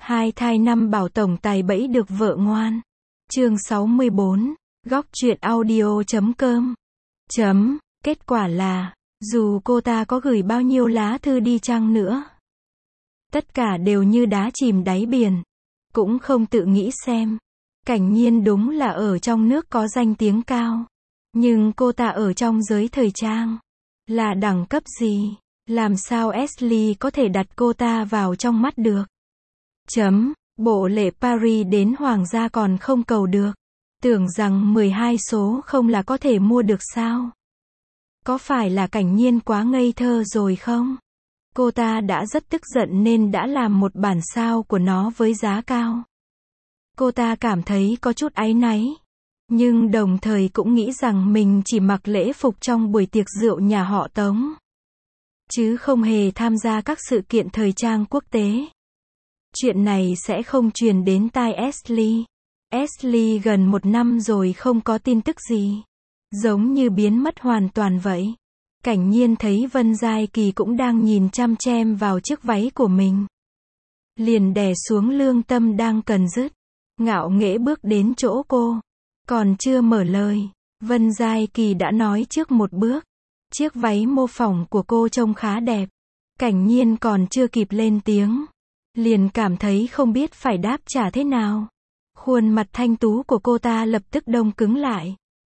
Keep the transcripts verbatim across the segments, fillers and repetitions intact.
Hai thai năm bảo tổng tài bẫy được vợ ngoan. Chương sáu mươi bốn, góc truyện audio chấm com. Chấm, kết quả là, dù cô ta có gửi bao nhiêu lá thư đi chăng nữa, tất cả đều như đá chìm đáy biển. Cũng không tự nghĩ xem. Cảnh Nhiên đúng là ở trong nước có danh tiếng cao. Nhưng cô ta ở trong giới thời trang là đẳng cấp gì? Làm sao Ashley có thể đặt cô ta vào trong mắt được? Chấm, bộ lễ Paris đến hoàng gia còn không cầu được. Tưởng rằng mười hai số không là có thể mua được sao? Có phải là Cảnh Nhiên quá ngây thơ rồi không? Cô ta đã rất tức giận nên đã làm một bản sao của nó với giá cao. Cô ta cảm thấy có chút áy náy. Nhưng đồng thời cũng nghĩ rằng mình chỉ mặc lễ phục trong buổi tiệc rượu nhà họ Tống, chứ không hề tham gia các sự kiện thời trang quốc tế. Chuyện này sẽ không truyền đến tai Ashley. Ashley gần một năm rồi không có tin tức gì. Giống như biến mất hoàn toàn vậy. Cảnh Nhiên thấy Vân Giai Kỳ cũng đang nhìn chăm chăm vào chiếc váy của mình. Liền đè xuống lương tâm đang cần dứt. Ngạo nghễ bước đến chỗ cô. Còn chưa mở lời, Vân Giai Kỳ đã nói trước một bước. Chiếc váy mô phỏng của cô trông khá đẹp. Cảnh Nhiên còn chưa kịp lên tiếng, liền cảm thấy không biết phải đáp trả thế nào. Khuôn mặt thanh tú của cô ta lập tức đông cứng lại.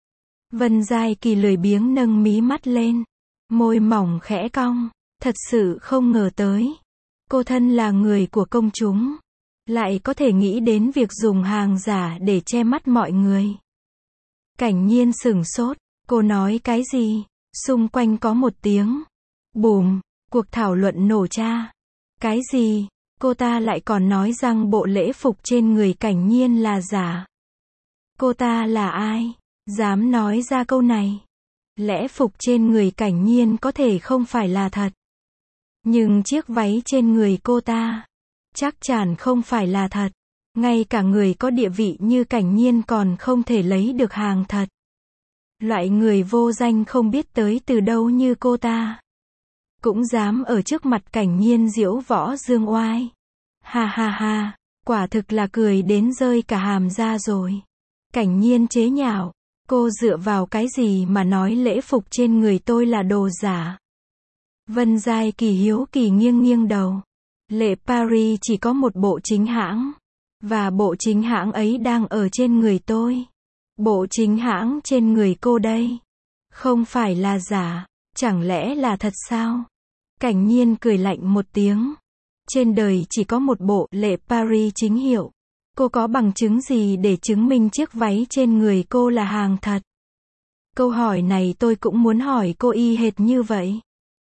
Vân Giai Kỳ lười biếng nâng mí mắt lên. Môi mỏng khẽ cong. Thật sự không ngờ tới. Cô thân là người của công chúng, lại có thể nghĩ đến việc dùng hàng giả để che mắt mọi người. Cảnh Nhiên sửng sốt. Cô nói cái gì? Xung quanh có một tiếng bùm, cuộc thảo luận nổ ra. Cái gì? Cô ta lại còn nói rằng bộ lễ phục trên người Cảnh Nhiên là giả. Cô ta là ai? Dám nói ra câu này? Lễ phục trên người Cảnh Nhiên có thể không phải là thật. Nhưng chiếc váy trên người cô ta chắc chắn không phải là thật. Ngay cả người có địa vị như Cảnh Nhiên còn không thể lấy được hàng thật. Loại người vô danh không biết tới từ đâu như cô ta cũng dám ở trước mặt Cảnh Nhiên diễu võ dương oai. Ha ha ha, quả thực là cười đến rơi cả hàm ra rồi. Cảnh Nhiên chế nhạo. Cô dựa vào cái gì mà nói lễ phục trên người tôi là đồ giả? Vân Giai Kỳ hiếu kỳ nghiêng nghiêng đầu. Lễ Paris chỉ có một bộ chính hãng. Và bộ chính hãng ấy đang ở trên người tôi. Bộ chính hãng trên người cô đây không phải là giả. Chẳng lẽ là thật sao? Cảnh Nhiên cười lạnh một tiếng. Trên đời chỉ có một bộ lễ Paris chính hiệu. Cô có bằng chứng gì để chứng minh chiếc váy trên người cô là hàng thật? Câu hỏi này tôi cũng muốn hỏi cô y hệt như vậy.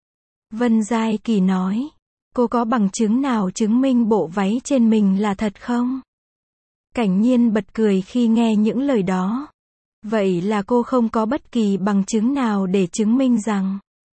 Vân Giai Kỳ nói. Cô có bằng chứng nào chứng minh bộ váy trên mình là thật không? Cảnh Nhiên bật cười khi nghe những lời đó. Vậy là cô không có bất kỳ bằng chứng nào để chứng minh rằng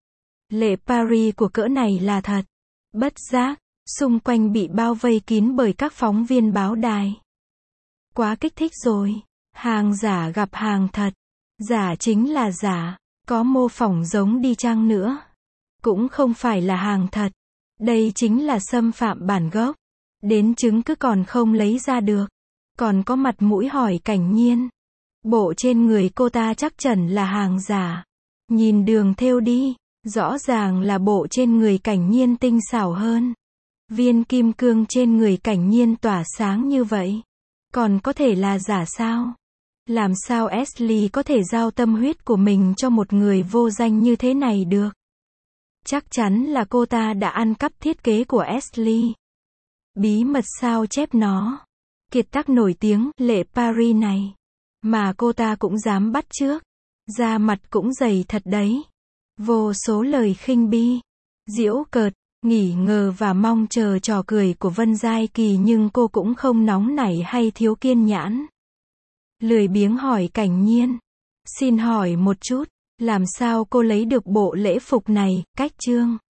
lễ Paris của cỡ này là thật. Bất giác, xung quanh bị bao vây kín bởi các phóng viên báo đài. Quá kích thích rồi. Hàng giả gặp hàng thật. Giả chính là giả. Có mô phỏng giống đi chăng nữa, cũng không phải là hàng thật. Đây chính là xâm phạm bản gốc. Đến chứng cứ còn không lấy ra được. Còn có mặt mũi hỏi Cảnh Nhiên. Bộ trên người cô ta chắc chắn là hàng giả. Nhìn đường thêu đi. Rõ ràng là bộ trên người Cảnh Nhiên tinh xảo hơn. Viên kim cương trên người Cảnh Nhiên tỏa sáng như vậy. Còn có thể là giả sao? Làm sao Ashley có thể giao tâm huyết của mình cho một người vô danh như thế này được? Chắc chắn là cô ta đã ăn cắp thiết kế của Ashley. Bí mật sao chép nó. Kiệt tác nổi tiếng, lễ Paris này. Mà cô ta cũng dám bắt chước. Da mặt cũng dày thật đấy. Vô số lời khinh bi, giễu cợt, nghỉ ngờ và mong chờ trò cười của Vân Giai Kỳ, nhưng cô cũng không nóng nảy hay thiếu kiên nhẫn. Lười biếng hỏi Cảnh Nhiên. Xin hỏi một chút, làm sao cô lấy được bộ lễ phục này? Cách trương